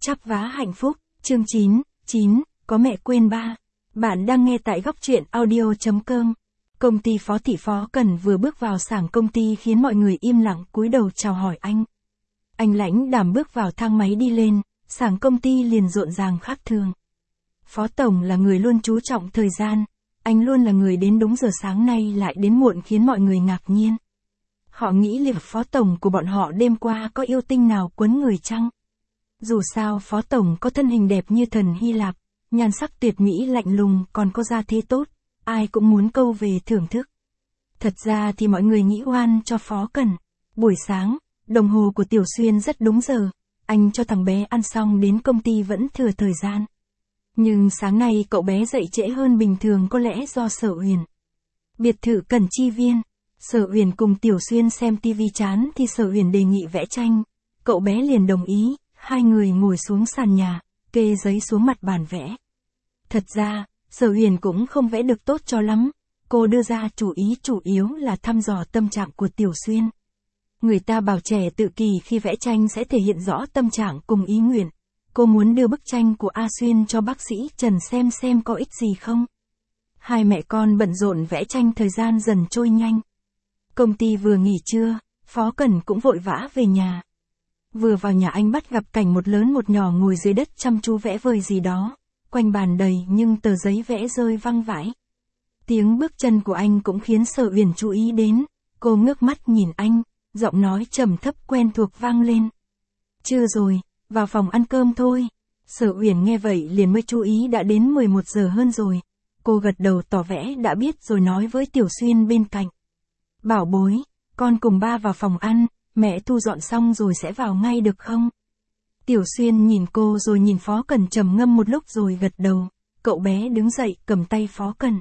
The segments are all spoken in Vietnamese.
Chắp vá hạnh phúc, chương 9, có mẹ quên ba. Bạn đang nghe tại góc truyện audio.com. Công ty Phó Cần vừa bước vào sảnh công ty khiến mọi người im lặng cúi đầu chào hỏi anh. Anh lãnh đạm bước vào thang máy đi lên, sảnh công ty liền rộn ràng khác thường. Phó Tổng là người luôn chú trọng thời gian, anh luôn là người đến đúng giờ, sáng nay lại đến muộn khiến mọi người ngạc nhiên. Họ nghĩ liệu Phó Tổng của bọn họ đêm qua có yêu tinh nào quấn người chăng? Dù sao Phó Tổng có thân hình đẹp như thần Hy Lạp, nhan sắc tuyệt mỹ lạnh lùng, còn có gia thế tốt, ai cũng muốn câu về thưởng thức. Thật ra thì mọi người nghĩ oan cho Phó Cần. Buổi sáng, đồng hồ của Tiểu Xuyên rất đúng giờ, anh cho thằng bé ăn xong đến công ty vẫn thừa thời gian. Nhưng sáng nay cậu bé dậy trễ hơn bình thường, có lẽ do Sở Uyển. Biệt thự Cẩn Chi Viên, Sở Uyển cùng Tiểu Xuyên xem tivi chán thì Sở Uyển đề nghị vẽ tranh, cậu bé liền đồng ý, hai người ngồi xuống sàn nhà, kê giấy xuống mặt bàn vẽ. Thật ra, Sở Uyển cũng không vẽ được tốt cho lắm, cô đưa ra chủ yếu là thăm dò tâm trạng của Tiểu Xuyên. Người ta bảo trẻ tự kỷ khi vẽ tranh sẽ thể hiện rõ tâm trạng cùng ý nguyện. Cô muốn đưa bức tranh của A Xuyên cho bác sĩ Trần xem có ích gì không. Hai mẹ con bận rộn vẽ tranh, thời gian dần trôi nhanh. Công ty vừa nghỉ trưa, Phó Cần cũng vội vã về nhà. Vừa vào nhà anh bắt gặp cảnh một lớn một nhỏ ngồi dưới đất chăm chú vẽ vời gì đó, quanh bàn đầy nhưng tờ giấy vẽ rơi văng vãi. Tiếng bước chân của anh cũng khiến Sở Uyển chú ý đến, cô ngước mắt nhìn anh, giọng nói trầm thấp quen thuộc vang lên. Chưa rồi, vào phòng ăn cơm thôi. Sở Uyển nghe vậy liền mới chú ý đã đến 11 giờ hơn rồi. Cô gật đầu tỏ vẻ đã biết rồi nói với Tiểu Xuyên bên cạnh. Bảo bối, con cùng ba vào phòng ăn, mẹ thu dọn xong rồi sẽ vào ngay được không? Tiểu Xuyên nhìn cô rồi nhìn Phó Cần trầm ngâm một lúc rồi gật đầu. Cậu bé đứng dậy cầm tay Phó Cần.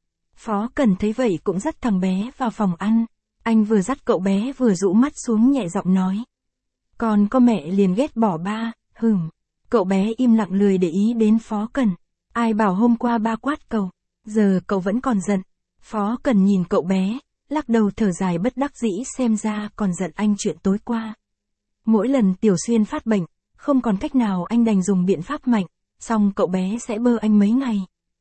Phó Cần thấy vậy cũng dắt thằng bé vào phòng ăn. Anh vừa dắt cậu bé vừa rũ mắt xuống nhẹ giọng nói. Con có mẹ liền ghét bỏ ba, Cậu bé im lặng lười để ý đến Phó Cần. Ai bảo hôm qua ba quát cậu, giờ cậu vẫn còn giận. Phó Cần nhìn cậu bé, lắc đầu thở dài bất đắc dĩ, xem ra còn giận anh chuyện tối qua. Mỗi lần Tiểu Xuyên phát bệnh, không còn cách nào anh đành dùng biện pháp mạnh, xong cậu bé sẽ bơ anh mấy ngày.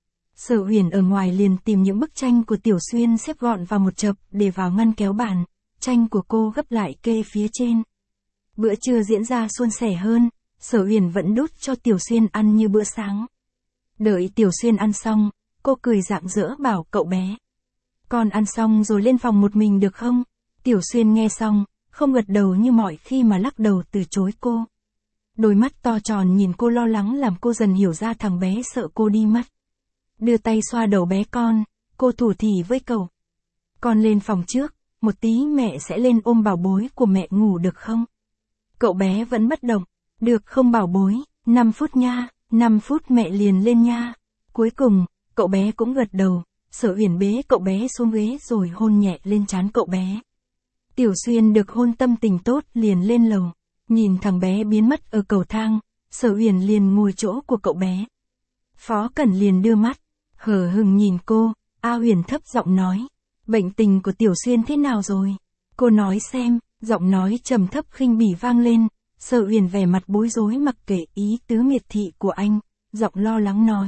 Sở Uyển ở ngoài liền tìm những bức tranh của Tiểu Xuyên xếp gọn vào một chập để vào ngăn kéo bàn, tranh của cô gấp lại kê phía trên. Bữa trưa diễn ra suôn sẻ hơn, Sở Uyển vẫn đút cho Tiểu Xuyên ăn như bữa sáng. Đợi Tiểu Xuyên ăn xong, cô cười rạng rỡ bảo cậu bé. Con ăn xong rồi lên phòng một mình được không? Tiểu Xuyên nghe xong, không gật đầu như mọi khi mà lắc đầu từ chối cô. Đôi mắt to tròn nhìn cô lo lắng làm cô dần hiểu ra thằng bé sợ cô đi mất. Đưa tay xoa đầu bé con, cô thủ thỉ với cậu. Con lên phòng trước, một tí mẹ sẽ lên ôm bảo bối của mẹ ngủ được không? Cậu bé vẫn bất động. Được không bảo bối, 5 phút nha, 5 phút mẹ liền lên nha. Cuối cùng, cậu bé cũng gật đầu. Sở Uyển bế cậu bé xuống ghế rồi hôn nhẹ lên trán cậu bé. Tiểu Xuyên được hôn tâm tình tốt liền lên lầu. Nhìn thằng bé biến mất ở cầu thang, Sở Uyển liền ngồi chỗ của cậu bé. Phó Cần liền đưa mắt, hờ hững nhìn cô. A Uyển thấp giọng nói. Bệnh tình của Tiểu Xuyên thế nào rồi? Cô nói xem, giọng nói trầm thấp khinh bỉ vang lên. Sở Uyển vẻ mặt bối rối mặc kệ ý tứ miệt thị của anh, giọng lo lắng nói.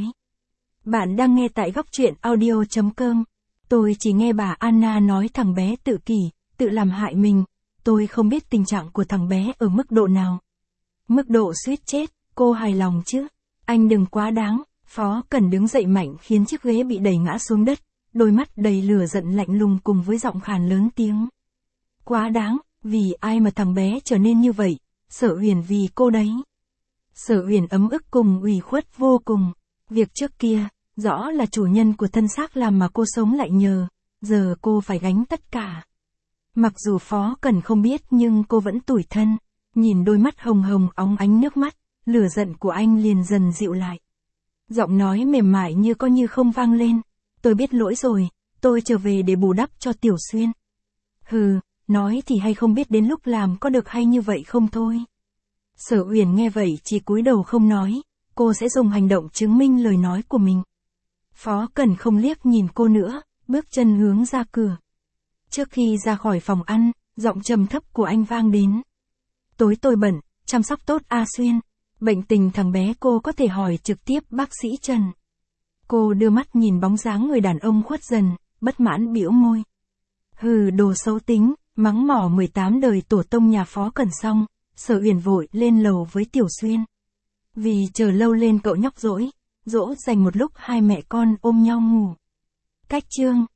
Bạn đang nghe tại góc truyện audio.com. Tôi chỉ nghe bà Anna nói thằng bé tự kỷ, tự làm hại mình. Tôi không biết tình trạng của thằng bé ở mức độ nào. Mức độ suýt chết, cô hài lòng chứ? Anh đừng quá đáng. Phó Cần đứng dậy mạnh khiến chiếc ghế bị đẩy ngã xuống đất, đôi mắt đầy lửa giận lạnh lùng cùng với giọng khàn lớn tiếng. Quá đáng, vì ai mà thằng bé trở nên như vậy? Sở Uyển vì cô đấy. Sở Uyển ấm ức cùng ủy khuất vô cùng. Việc trước kia, rõ là chủ nhân của thân xác làm mà cô sống lại nhờ, giờ cô phải gánh tất cả. Mặc dù Phó Cần không biết nhưng cô vẫn tủi thân. Nhìn đôi mắt hồng hồng óng ánh nước mắt, lửa giận của anh liền dần dịu lại. Giọng nói mềm mại như có như không vang lên. Tôi biết lỗi rồi, tôi trở về để bù đắp cho Tiểu Xuyên. Nói thì hay không biết đến lúc làm có được hay như vậy không thôi. Sở Uyển nghe vậy chỉ cúi đầu không nói, cô sẽ dùng hành động chứng minh lời nói của mình. Phó Cần không liếc nhìn cô nữa, bước chân hướng ra cửa. Trước khi ra khỏi phòng ăn, giọng trầm thấp của anh vang đến. Tối tôi bận, chăm sóc tốt A Xuyên. Bệnh tình thằng bé cô có thể hỏi trực tiếp bác sĩ Trần. Cô đưa mắt nhìn bóng dáng người đàn ông khuất dần, bất mãn bĩu môi. Hừ, đồ xấu tính, mắng mỏ 18 đời tổ tông nhà Phó Cẩn xong, Sở Uyển vội lên lầu với Tiểu Xuyên. Vì chờ lâu lên cậu nhóc dỗ dành một lúc hai mẹ con ôm nhau ngủ. Cách chương